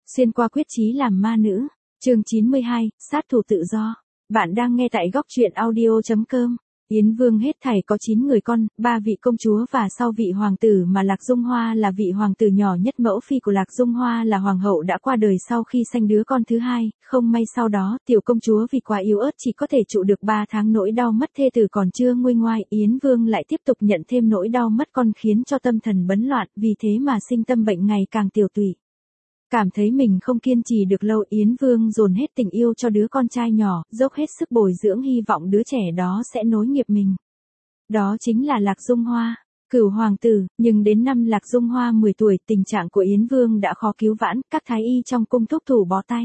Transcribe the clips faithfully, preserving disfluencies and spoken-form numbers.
Xuyên qua quyết chí làm ma nữ, chương chín mươi hai, sát thủ tự do. Bạn đang nghe tại góc truyện audio chấm com. Yến Vương hết thảy có chín người con, ba vị công chúa và sau vị hoàng tử mà Lạc Dung Hoa là vị hoàng tử nhỏ nhất. Mẫu phi của Lạc Dung Hoa là hoàng hậu đã qua đời sau khi sanh đứa con thứ hai, không may sau đó tiểu công chúa vì quá yếu ớt chỉ có thể trụ được ba tháng. Nỗi đau mất thê tử còn chưa nguôi ngoai, Yến Vương lại tiếp tục nhận thêm nỗi đau mất con khiến cho tâm thần bấn loạn, vì thế mà sinh tâm bệnh ngày càng tiều tụy. Cảm thấy mình không kiên trì được lâu, Yến Vương dồn hết tình yêu cho đứa con trai nhỏ, dốc hết sức bồi dưỡng hy vọng đứa trẻ đó sẽ nối nghiệp mình. Đó chính là Lạc Dung Hoa, cửu hoàng tử. Nhưng đến năm Lạc Dung Hoa mười tuổi, tình trạng của Yến Vương đã khó cứu vãn, các thái y trong cung thúc thủ bó tay.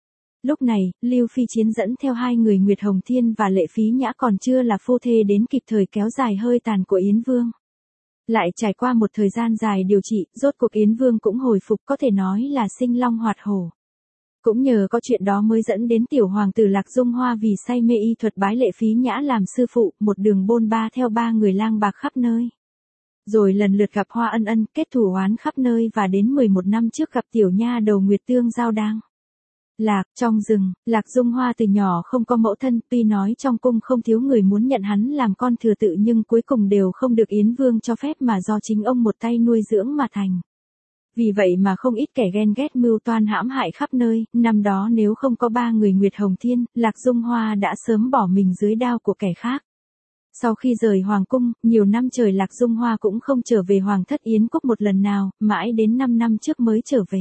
Lúc này, Lưu Phi Chiến dẫn theo hai người Nguyệt Hồng Thiên và Lệ Phí Nhã còn chưa là phu thê đến kịp thời kéo dài hơi tàn của Yến Vương. Lại trải qua một thời gian dài điều trị, rốt cuộc Yến Vương cũng hồi phục, có thể nói là sinh long hoạt hổ. Cũng nhờ có chuyện đó mới dẫn đến tiểu hoàng tử Lạc Dung Hoa vì say mê y thuật bái Lệ Phí Nhã làm sư phụ, một đường bôn ba theo ba người lang bạc khắp nơi. Rồi lần lượt gặp Hoa Ân Ân, kết thù oán khắp nơi và đến mười một năm trước gặp tiểu nha đầu Nguyệt Tương Giao đang lạc trong rừng. Lạc Dung Hoa từ nhỏ không có mẫu thân, tuy nói trong cung không thiếu người muốn nhận hắn làm con thừa tự nhưng cuối cùng đều không được Yến Vương cho phép mà do chính ông một tay nuôi dưỡng mà thành. Vì vậy mà không ít kẻ ghen ghét mưu toan hãm hại khắp nơi. Năm đó nếu không có ba người Nguyệt Hồng Thiên, Lạc Dung Hoa đã sớm bỏ mình dưới đao của kẻ khác. Sau khi rời hoàng cung, nhiều năm trời Lạc Dung Hoa cũng không trở về hoàng thất Yến quốc một lần nào, mãi đến năm năm trước mới trở về.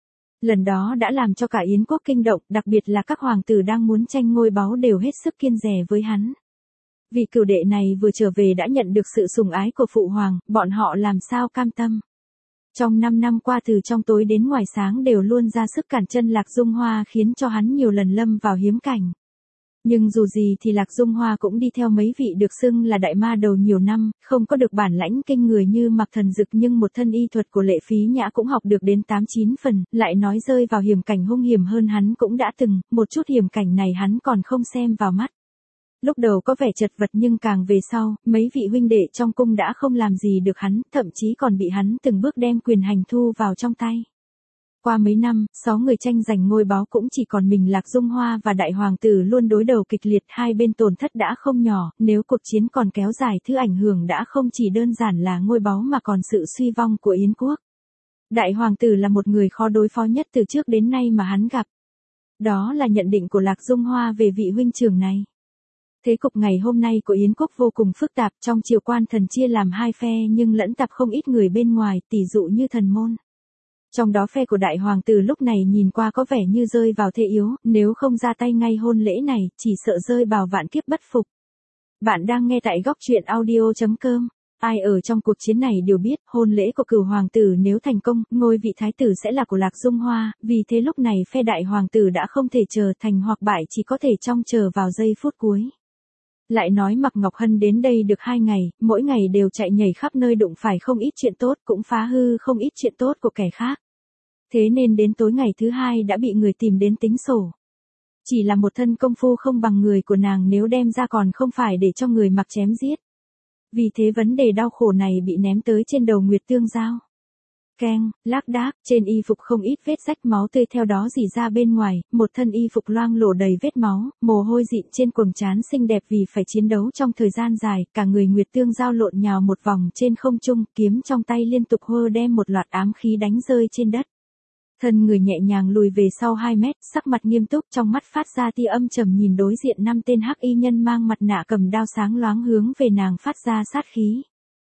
Lần đó đã làm cho cả Yến quốc kinh động, đặc biệt là các hoàng tử đang muốn tranh ngôi báu đều hết sức kiêng dè với hắn. Vì cửu đệ này vừa trở về đã nhận được sự sủng ái của phụ hoàng, bọn họ làm sao cam tâm. Trong năm năm qua từ trong tối đến ngoài sáng đều luôn ra sức cản chân Lạc Dung Hoa khiến cho hắn nhiều lần lâm vào hiếm cảnh. Nhưng dù gì thì Lạc Dung Hoa cũng đi theo mấy vị được xưng là đại ma đầu nhiều năm, không có được bản lãnh kinh người như Mạc Thần Dực nhưng một thân y thuật của Lệ Phí Nhã cũng học được đến tám chín phần, lại nói rơi vào hiểm cảnh hung hiểm hơn hắn cũng đã từng, một chút hiểm cảnh này hắn còn không xem vào mắt. Lúc đầu có vẻ chật vật nhưng càng về sau, mấy vị huynh đệ trong cung đã không làm gì được hắn, thậm chí còn bị hắn từng bước đem quyền hành thu vào trong tay. Qua mấy năm, sáu người tranh giành ngôi báu cũng chỉ còn mình Lạc Dung Hoa và đại hoàng tử luôn đối đầu kịch liệt, hai bên tổn thất đã không nhỏ, nếu cuộc chiến còn kéo dài thứ ảnh hưởng đã không chỉ đơn giản là ngôi báu mà còn sự suy vong của Yến quốc. Đại hoàng tử là một người khó đối phó nhất từ trước đến nay mà hắn gặp. Đó là nhận định của Lạc Dung Hoa về vị huynh trưởng này. Thế cục ngày hôm nay của Yến quốc vô cùng phức tạp, trong triều quan thần chia làm hai phe nhưng lẫn tạp không ít người bên ngoài, tỷ dụ như thần môn. Trong đó phe của đại hoàng tử lúc này nhìn qua có vẻ như rơi vào thế yếu, nếu không ra tay ngay hôn lễ này, chỉ sợ rơi vào vạn kiếp bất phục. Bạn đang nghe tại góc truyện audio chấm com. Ai ở trong cuộc chiến này đều biết, hôn lễ của cửu hoàng tử nếu thành công, ngôi vị thái tử sẽ là của Lạc Dung Hoa, vì thế lúc này phe đại hoàng tử đã không thể chờ thành hoặc bại, chỉ có thể trông chờ vào giây phút cuối. Lại nói Mạc Ngọc Hân đến đây được hai ngày, mỗi ngày đều chạy nhảy khắp nơi đụng phải không ít chuyện tốt, cũng phá hư không ít chuyện tốt của kẻ khác. Thế nên đến tối ngày thứ hai đã bị người tìm đến tính sổ. Chỉ là một thân công phu không bằng người của nàng, nếu đem ra còn không phải để cho người mặc chém giết. Vì thế vấn đề đau khổ này bị ném tới trên đầu Nguyệt Tương Giao. Keng, lác đác, trên y phục không ít vết rách máu tươi theo đó rỉ ra bên ngoài, một thân y phục loang lổ đầy vết máu, mồ hôi dịn trên quầng trán xinh đẹp vì phải chiến đấu trong thời gian dài, cả người Nguyệt Tương Giao lộn nhào một vòng trên không trung, kiếm trong tay liên tục hơ đem một loạt ám khí đánh rơi trên đất. Thân người nhẹ nhàng lùi về sau hai mét, sắc mặt nghiêm túc, trong mắt phát ra tia âm trầm nhìn đối diện năm tên hắc y nhân mang mặt nạ cầm đao sáng loáng hướng về nàng phát ra sát khí.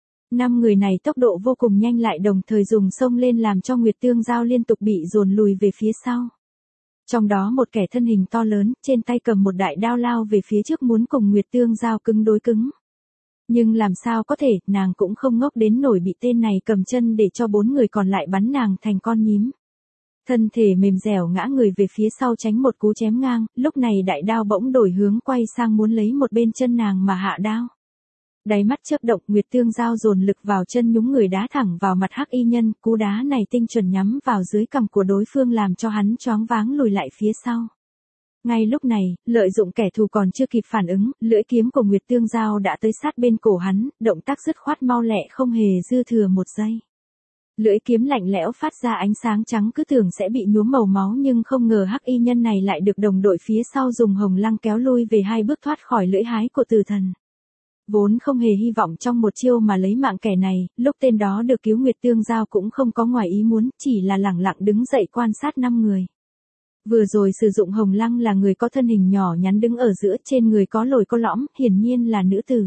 Năm người này tốc độ vô cùng nhanh lại đồng thời dùng xông lên làm cho Nguyệt Tương Giao liên tục bị dồn lùi về phía sau. Trong đó một kẻ thân hình to lớn, trên tay cầm một đại đao lao về phía trước muốn cùng Nguyệt Tương Giao cứng đối cứng. Nhưng làm sao có thể, nàng cũng không ngốc đến nổi bị tên này cầm chân để cho bốn người còn lại bắn nàng thành con nhím. Thân thể mềm dẻo ngã người về phía sau tránh một cú chém ngang, lúc này đại đao bỗng đổi hướng quay sang muốn lấy một bên chân nàng mà hạ đao. Đáy mắt chớp động, Nguyệt Tương Giao dồn lực vào chân nhúng người đá thẳng vào mặt hắc y nhân, cú đá này tinh chuẩn nhắm vào dưới cằm của đối phương làm cho hắn choáng váng lùi lại phía sau. Ngay lúc này, lợi dụng kẻ thù còn chưa kịp phản ứng, lưỡi kiếm của Nguyệt Tương Giao đã tới sát bên cổ hắn, động tác dứt khoát mau lẹ không hề dư thừa một giây. Lưỡi kiếm lạnh lẽo phát ra ánh sáng trắng cứ tưởng sẽ bị nhuốm màu máu nhưng không ngờ hắc y nhân này lại được đồng đội phía sau dùng hồng lăng kéo lui về hai bước thoát khỏi lưỡi hái của tử thần. Vốn không hề hy vọng trong một chiêu mà lấy mạng kẻ này, lúc tên đó được cứu Nguyệt Tương Giao cũng không có ngoài ý muốn, chỉ là lẳng lặng đứng dậy quan sát năm người. Vừa rồi sử dụng hồng lăng là người có thân hình nhỏ nhắn đứng ở giữa, trên người có lồi có lõm, hiển nhiên là nữ tử.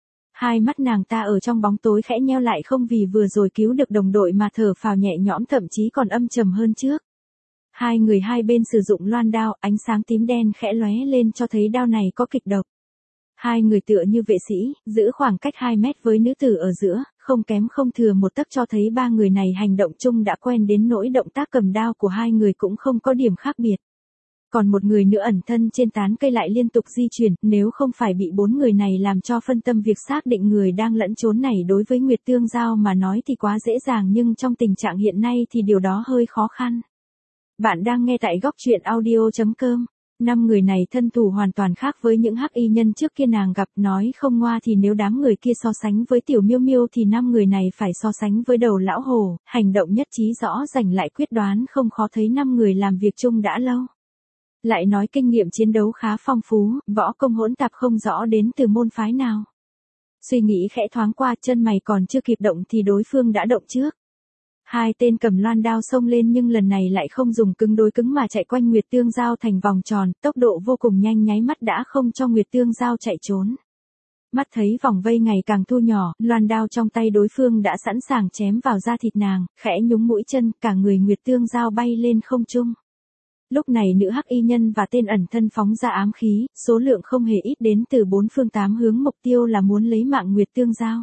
Hai mắt nàng ta ở trong bóng tối khẽ nheo lại, không vì vừa rồi cứu được đồng đội mà thở phào nhẹ nhõm, thậm chí còn âm trầm hơn trước. Hai người hai bên sử dụng loan đao, ánh sáng tím đen khẽ lóe lên cho thấy đao này có kịch độc. Hai người tựa như vệ sĩ, giữ khoảng cách hai mét với nữ tử ở giữa, không kém không thừa một tấc, cho thấy ba người này hành động chung đã quen đến nỗi động tác cầm đao của hai người cũng không có điểm khác biệt. Còn một người nữa ẩn thân trên tán cây lại liên tục di chuyển, nếu không phải bị bốn người này làm cho phân tâm việc xác định người đang lẫn trốn này, đối với Nguyệt Tương Giao mà nói thì quá dễ dàng, nhưng trong tình trạng hiện nay thì điều đó hơi khó khăn. Bạn đang nghe tại góc truyện audio chấm com. Năm người này thân thủ hoàn toàn khác với những hắc y nhân trước kia nàng gặp, nói không ngoa thì nếu đám người kia so sánh với tiểu miêu miêu thì năm người này phải so sánh với đầu lão hồ, hành động nhất trí rõ rành lại quyết đoán không khó thấy năm người làm việc chung đã lâu. Lại nói kinh nghiệm chiến đấu khá phong phú, võ công hỗn tạp không rõ đến từ môn phái nào. Suy nghĩ khẽ thoáng qua, chân mày còn chưa kịp động thì đối phương đã động trước. Hai tên cầm loan đao xông lên nhưng lần này lại không dùng cứng đối cứng mà chạy quanh Nguyệt Tương Giao thành vòng tròn, tốc độ vô cùng nhanh, nháy mắt đã không cho Nguyệt Tương Giao chạy trốn. Mắt thấy vòng vây ngày càng thu nhỏ, loan đao trong tay đối phương đã sẵn sàng chém vào da thịt nàng, khẽ nhúng mũi chân, cả người Nguyệt Tương Giao bay lên không trung. Lúc này nữ hắc y nhân và tên ẩn thân phóng ra ám khí, số lượng không hề ít, đến từ bốn phương tám hướng, mục tiêu là muốn lấy mạng Nguyệt Tương Giao.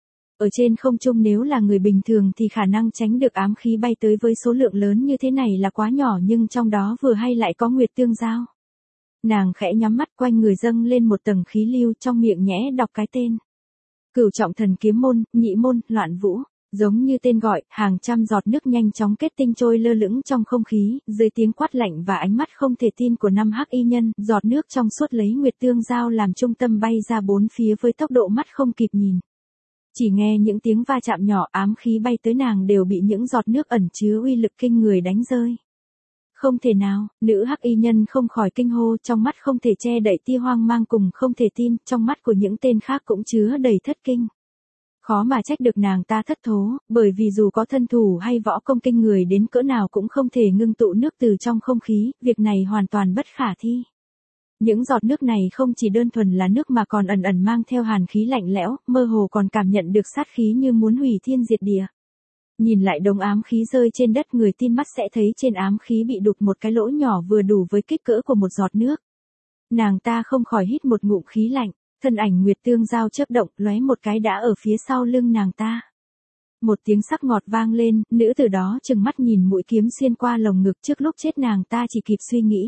Ở trên không trung nếu là người bình thường thì khả năng tránh được ám khí bay tới với số lượng lớn như thế này là quá nhỏ, nhưng trong đó vừa hay lại có Nguyệt Tương Giao. Nàng khẽ nhắm mắt, quanh người dâng lên một tầng khí lưu, trong miệng nhẽ đọc cái tên. Cửu trọng thần kiếm môn, nhị môn, loạn vũ. Giống như tên gọi, hàng trăm giọt nước nhanh chóng kết tinh trôi lơ lửng trong không khí, dưới tiếng quát lạnh và ánh mắt không thể tin của năm hắc y nhân, giọt nước trong suốt lấy Nguyệt Tương Giao làm trung tâm bay ra bốn phía với tốc độ mắt không kịp nhìn. Chỉ nghe những tiếng va chạm nhỏ, ám khí bay tới nàng đều bị những giọt nước ẩn chứa uy lực kinh người đánh rơi. Không thể nào, nữ hắc y nhân không khỏi kinh hô, trong mắt không thể che đậy tia hoang mang cùng không thể tin, trong mắt của những tên khác cũng chứa đầy thất kinh. Khó mà trách được nàng ta thất thố, bởi vì dù có thân thủ hay võ công kinh người đến cỡ nào cũng không thể ngưng tụ nước từ trong không khí, việc này hoàn toàn bất khả thi. Những giọt nước này không chỉ đơn thuần là nước mà còn ẩn ẩn mang theo hàn khí lạnh lẽo, mơ hồ còn cảm nhận được sát khí như muốn hủy thiên diệt địa. Nhìn lại đống ám khí rơi trên đất, người tin mắt sẽ thấy trên ám khí bị đục một cái lỗ nhỏ vừa đủ với kích cỡ của một giọt nước. Nàng ta không khỏi hít một ngụm khí lạnh, thân ảnh Nguyệt Tương Giao chớp động, lóe một cái đã ở phía sau lưng nàng ta. Một tiếng sắc ngọt vang lên, nữ tử đó trừng mắt nhìn mũi kiếm xuyên qua lồng ngực, trước lúc chết nàng ta chỉ kịp suy nghĩ.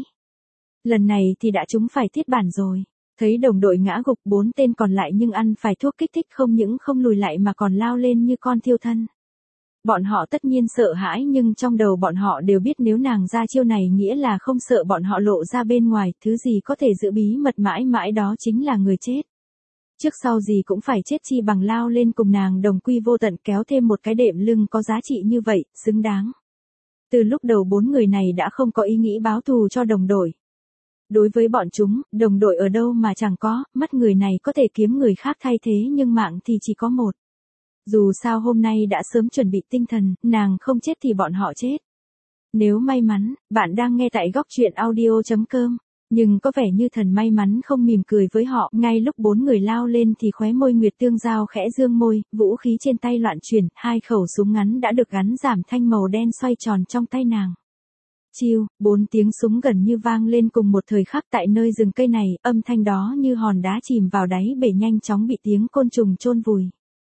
Lần này thì đã trúng phải thiết bản rồi. Thấy đồng đội ngã gục, bốn tên còn lại nhưng ăn phải thuốc kích thích không những không lùi lại mà còn lao lên như con thiêu thân. Bọn họ tất nhiên sợ hãi, nhưng trong đầu bọn họ đều biết nếu nàng ra chiêu này nghĩa là không sợ bọn họ lộ ra bên ngoài, thứ gì có thể giữ bí mật mãi mãi đó chính là người chết. Trước sau gì cũng phải chết, chi bằng lao lên cùng nàng đồng quy vô tận, kéo thêm một cái đệm lưng có giá trị như vậy, xứng đáng. Từ lúc đầu bốn người này đã không có ý nghĩ báo thù cho đồng đội. Đối với bọn chúng, đồng đội ở đâu mà chẳng có, mắt người này có thể kiếm người khác thay thế nhưng mạng thì chỉ có một. Dù sao hôm nay đã sớm chuẩn bị tinh thần, nàng không chết thì bọn họ chết. Nếu may mắn, bạn đang nghe tại góc truyện audio chấm com, nhưng có vẻ như thần may mắn không mỉm cười với họ, ngay lúc bốn người lao lên thì khóe môi Nguyệt Tương Giao khẽ dương môi, vũ khí trên tay loạn chuyển, hai khẩu súng ngắn đã được gắn giảm thanh màu đen xoay tròn trong tay nàng. Chiêu, bốn tiếng súng gần như vang lên cùng một thời khắc tại nơi rừng cây này, âm thanh đó như hòn đá chìm vào đáy bể nhanh chóng bị tiếng côn trùng chôn vùi.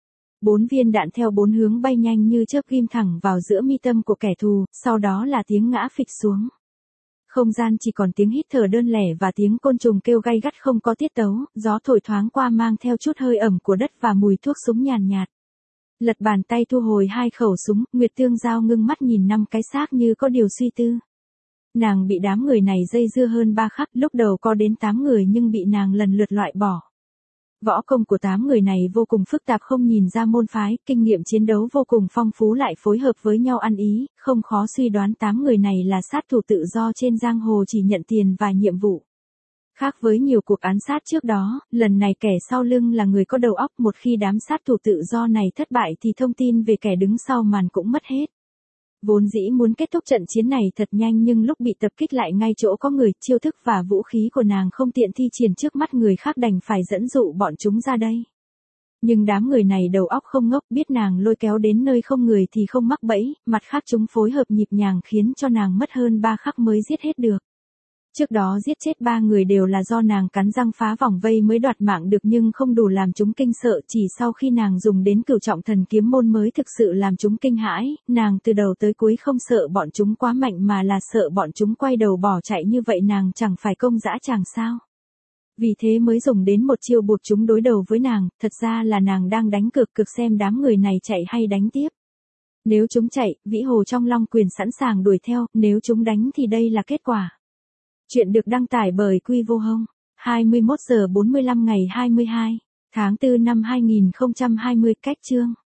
Bốn viên đạn theo bốn hướng bay nhanh như chớp ghim thẳng vào giữa mi tâm của kẻ thù, sau đó là tiếng ngã phịch xuống. Không gian chỉ còn tiếng hít thở đơn lẻ và tiếng côn trùng kêu gay gắt không có tiết tấu, gió thổi thoáng qua mang theo chút hơi ẩm của đất và mùi thuốc súng nhàn nhạt. Lật bàn tay thu hồi hai khẩu súng, Nguyệt Tương Giao ngưng mắt nhìn năm cái xác như có điều suy tư. Nàng bị đám người này dây dưa hơn ba khắc, lúc đầu có đến tám người nhưng bị nàng lần lượt loại bỏ. Võ công của tám người này vô cùng phức tạp không nhìn ra môn phái, kinh nghiệm chiến đấu vô cùng phong phú lại phối hợp với nhau ăn ý, không khó suy đoán tám người này là sát thủ tự do trên giang hồ chỉ nhận tiền và nhiệm vụ. Khác với nhiều cuộc án sát trước đó, lần này kẻ sau lưng là người có đầu óc, một khi đám sát thủ tự do này thất bại thì thông tin về kẻ đứng sau màn cũng mất hết. Vốn dĩ muốn kết thúc trận chiến này thật nhanh nhưng lúc bị tập kích lại ngay chỗ có người, chiêu thức và vũ khí của nàng không tiện thi triển trước mắt người khác đành phải dẫn dụ bọn chúng ra đây. Nhưng đám người này đầu óc không ngốc, biết nàng lôi kéo đến nơi không người thì không mắc bẫy, mặt khác chúng phối hợp nhịp nhàng khiến cho nàng mất hơn ba khắc mới giết hết được. Trước đó giết chết ba người đều là do nàng cắn răng phá vòng vây mới đoạt mạng được nhưng không đủ làm chúng kinh sợ, chỉ sau khi nàng dùng đến cửu trọng thần kiếm môn mới thực sự làm chúng kinh hãi, nàng từ đầu tới cuối không sợ bọn chúng quá mạnh mà là sợ bọn chúng quay đầu bỏ chạy, như vậy nàng chẳng phải công dã tràng sao. Vì thế mới dùng đến một chiêu buộc chúng đối đầu với nàng, thật ra là nàng đang đánh cược cực xem đám người này chạy hay đánh tiếp. Nếu chúng chạy, Vĩ Hồ trong Long Quyền sẵn sàng đuổi theo, nếu chúng đánh thì đây là kết quả. Chuyện được đăng tải bởi Quy Vô Hông, hai mươi mốt giờ bốn mươi lăm ngày hai mươi hai tháng tư năm hai nghìn không trăm hai mươi, cách chương.